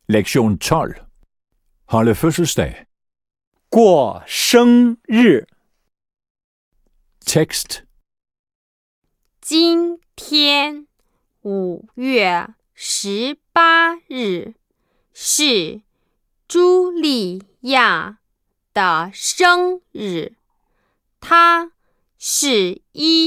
Lektion 12. Holde fødselsdag. 过生日。 Tekst. 今天5月18日是茱莉亚的生日，她是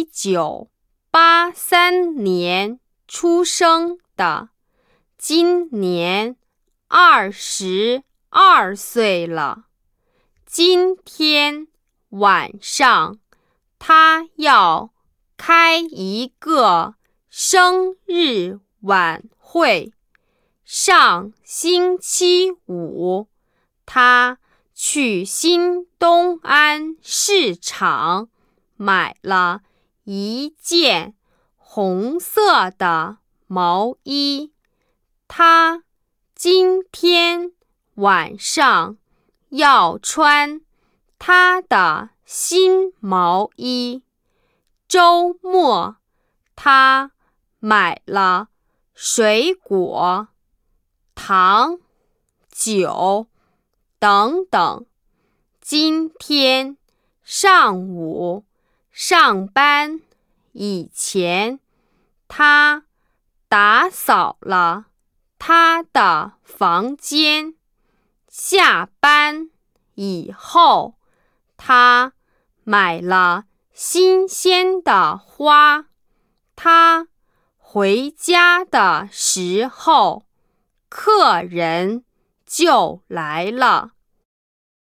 1983年出生的，今年22岁了。今天晚上她要开一个生日晚会。上星期五，他去新东安市场买了一件红色的毛衣。他今天晚上要穿他的新毛衣。周末，他买了水果、糖、酒等等。今天上午上班以前，他打扫了他的房间。下班以后，他买了新鲜的花。他回家的时候，客人就来了。